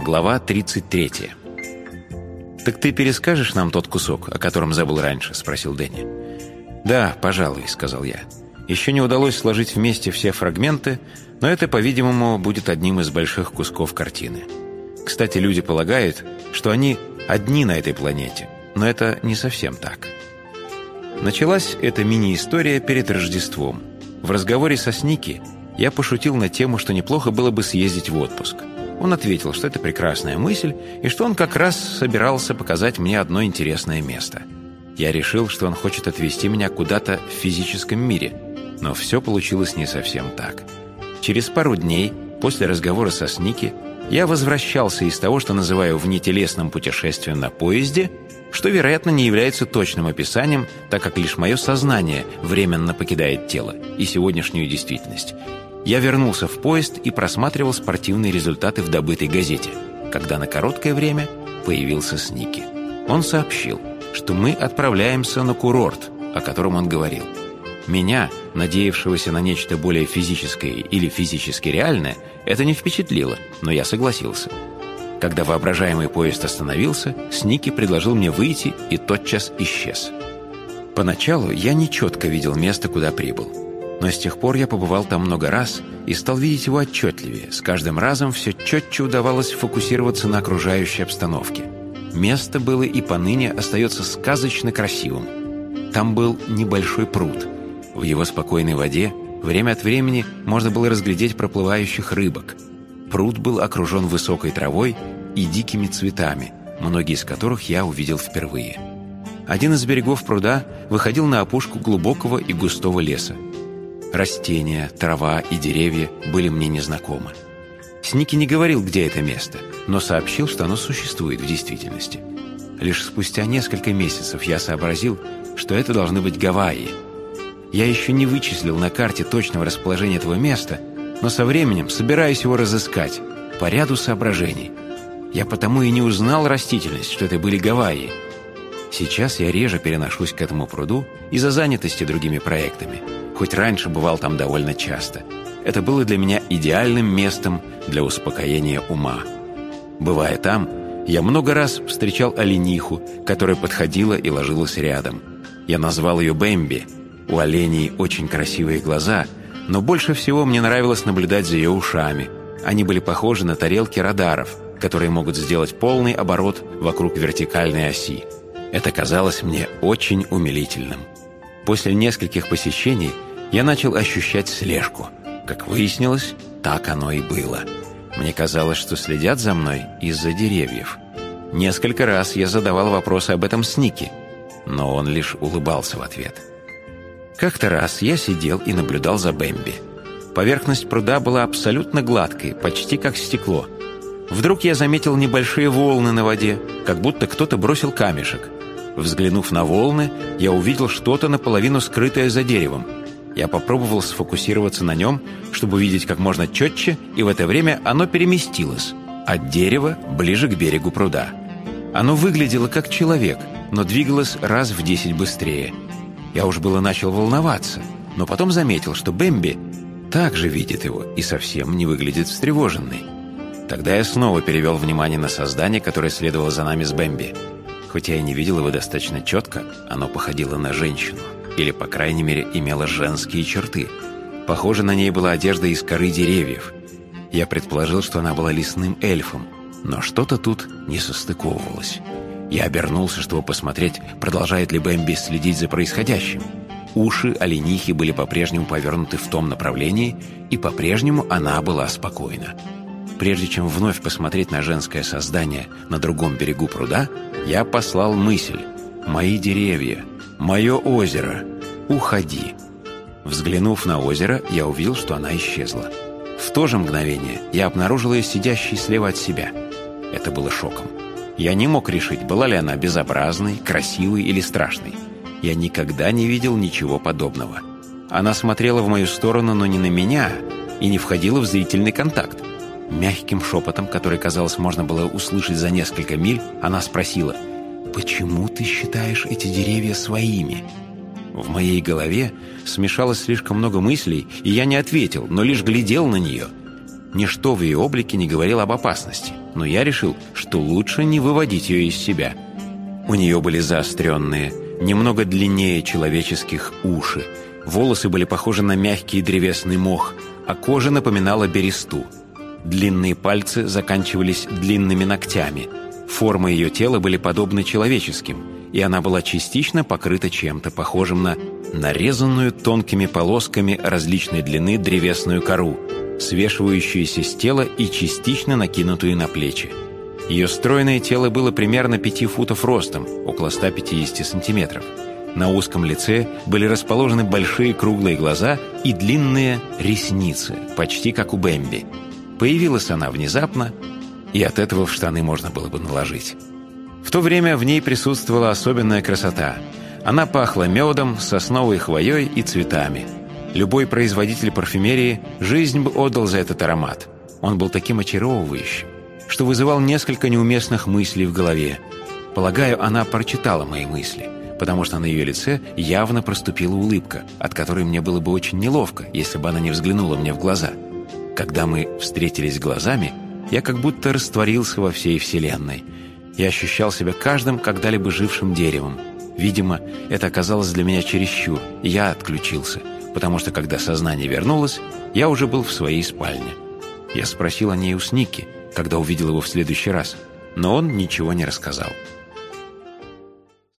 Глава 33. «Так ты перескажешь нам тот кусок, о котором забыл раньше?» – спросил Дэнни. «Да, пожалуй», – сказал я. «Еще не удалось сложить вместе все фрагменты, но это, по-видимому, будет одним из больших кусков картины. Кстати, люди полагают, что они одни на этой планете, но это не совсем так». Началась эта мини-история перед Рождеством. В разговоре со Сники я пошутил на тему, что неплохо было бы съездить в отпуск. Он ответил, что это прекрасная мысль, и что он как раз собирался показать мне одно интересное место. Я решил, что он хочет отвезти меня куда-то в физическом мире, но все получилось не совсем так. Через пару дней, после разговора со Сники, я возвращался из того, что называю внетелесным путешествием на поезде, что, вероятно, не является точным описанием, так как лишь мое сознание временно покидает тело и сегодняшнюю действительность. Я вернулся в поезд и просматривал спортивные результаты в добытой газете, когда на короткое время появился Сники. Он сообщил, что мы отправляемся на курорт, о котором он говорил. Меня, надеявшегося на нечто более физическое или физически реальное, это не впечатлило, но я согласился. Когда воображаемый поезд остановился, Сники предложил мне выйти и тотчас исчез. Поначалу я нечетко видел место, куда прибыл. Но с тех пор я побывал там много раз и стал видеть его отчетливее. С каждым разом все четче удавалось фокусироваться на окружающей обстановке. Место было и поныне остается сказочно красивым. Там был небольшой пруд. В его спокойной воде время от времени можно было разглядеть проплывающих рыбок. Пруд был окружен высокой травой и дикими цветами, многие из которых я увидел впервые. Один из берегов пруда выходил на опушку глубокого и густого леса. Растения, трава и деревья были мне незнакомы. Сники не говорил, где это место, но сообщил, что оно существует в действительности. Лишь спустя несколько месяцев я сообразил, что это должны быть Гавайи. Я еще не вычислил на карте точного расположения этого места, но со временем собираюсь его разыскать по ряду соображений. Я потому и не узнал растительность, что это были Гавайи. Сейчас я реже переношусь к этому пруду из-за занятости другими проектами, хоть раньше бывал там довольно часто. Это было для меня идеальным местом для успокоения ума. Бывая там, я много раз встречал олениху, которая подходила и ложилась рядом. Я назвал ее Бэмби. У оленей очень красивые глаза, но больше всего мне нравилось наблюдать за ее ушами. Они были похожи на тарелки радаров, которые могут сделать полный оборот вокруг вертикальной оси. Это казалось мне очень умилительным. После нескольких посещений я начал ощущать слежку. Как выяснилось, так оно и было. Мне казалось, что следят за мной из-за деревьев. Несколько раз я задавал вопросы об этом Сники, но он лишь улыбался в ответ. Как-то раз я сидел и наблюдал за Бэмби. Поверхность пруда была абсолютно гладкой, почти как стекло. Вдруг я заметил небольшие волны на воде, как будто кто-то бросил камешек. Взглянув на волны, я увидел что-то наполовину скрытое за деревом. Я попробовал сфокусироваться на нем, чтобы видеть как можно четче, и в это время оно переместилось от дерева ближе к берегу пруда. Оно выглядело как человек, но двигалось раз в 10 быстрее. Я уж было начал волноваться, но потом заметил, что Бэмби также видит его и совсем не выглядит встревоженной. Тогда я снова перевел внимание на создание, которое следовало за нами с Бэмби. Хотя я не видел его достаточно четко, оно походило на женщину. Или, по крайней мере, имело женские черты. Похоже, на ней была одежда из коры деревьев. Я предположил, что она была лесным эльфом, но что-то тут не состыковывалось. Я обернулся, чтобы посмотреть, продолжает ли Бэмби следить за происходящим. Уши оленихи были по-прежнему повернуты в том направлении, и по-прежнему она была спокойна. Прежде чем вновь посмотреть на женское создание на другом берегу пруда, я послал мысль: «Мои деревья, мое озеро, уходи». Взглянув на озеро, я увидел, что она исчезла. В то же мгновение я обнаружил ее сидящей слева от себя. Это было шоком. Я не мог решить, была ли она безобразной, красивой или страшной. Я никогда не видел ничего подобного. Она смотрела в мою сторону, но не на меня, и не входила в зрительный контакт. Мягким шепотом, который, казалось, можно было услышать за несколько миль, она спросила: «Почему ты считаешь эти деревья своими?» В моей голове смешалось слишком много мыслей, и я не ответил, но лишь глядел на нее. Ничто в ее облике не говорило об опасности. но я решил, что лучше не выводить ее из себя. У нее были заостренные, немного длиннее человеческих уши, волосы были похожи на мягкий древесный мох, а кожа напоминала бересту. Длинные пальцы заканчивались длинными ногтями. Формы ее тела были подобны человеческим, и она была частично покрыта чем-то похожим на нарезанную тонкими полосками различной длины древесную кору, свешивающуюся с тела и частично накинутую на плечи. Ее стройное тело было примерно 5 футов ростом, около 150 сантиметров. На узком лице были расположены большие круглые глаза и длинные ресницы, почти как у Бэмби. Появилась она внезапно, и от этого в штаны можно было бы наложить. В то время в ней присутствовала особенная красота. Она пахла медом, сосновой хвоей и цветами. Любой производитель парфюмерии жизнь бы отдал за этот аромат. Он был таким очаровывающим, что вызывал несколько неуместных мыслей в голове. Полагаю, она прочитала мои мысли, потому что на ее лице явно проступила улыбка, от которой мне было бы очень неловко, если бы она не взглянула мне в глаза. Когда мы встретились глазами, я как будто растворился во всей вселенной. Я ощущал себя каждым когда-либо жившим деревом. Видимо, это оказалось для меня чересчур, и я отключился, потому что, когда сознание вернулось, я уже был в своей спальне. Я спросил о ней у Сники, когда увидел его в следующий раз, но он ничего не рассказал.